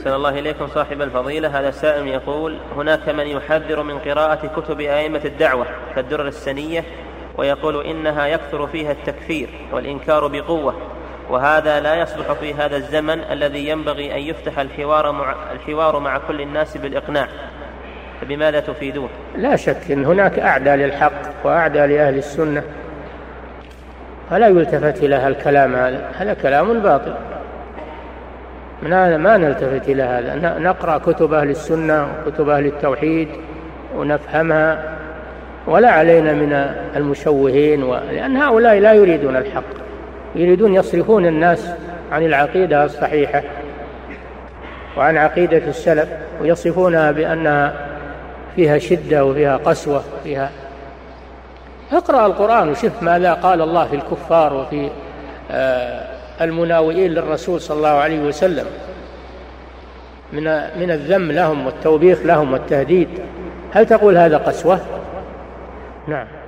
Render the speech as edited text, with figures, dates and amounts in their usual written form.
أحسن الله إليكم صاحب الفضيلة. هذا سائل يقول: هناك من يحذر من قراءة كتب أئمة الدعوة كالدرر السنية، ويقول إنها يكثر فيها التكفير والإنكار بقوة، وهذا لا يصلح في هذا الزمن الذي ينبغي أن يفتح الحوار مع كل الناس بالإقناع، فبماذا تفيدون؟ لا شك أن هناك أعداء للحق وأعداء لأهل السنة، فلا يلتفت إلى الكلام هذا كلام باطل، ما نلتفت إلى هذا. نقرأ كتب أهل السنة وكتب أهل التوحيد ونفهمها، ولا علينا من المشوهين، لأن هؤلاء لا يريدون الحق، يريدون يصرفون الناس عن العقيدة الصحيحة وعن عقيدة السلف، ويصفونها بأنها فيها شدة وفيها قسوة فيها. اقرأ القرآن وشوف ماذا قال الله في الكفار وفي المناوئين للرسول صلى الله عليه وسلم من الذم لهم والتوبيخ لهم والتهديد. هل تقول هذا قسوة؟ نعم.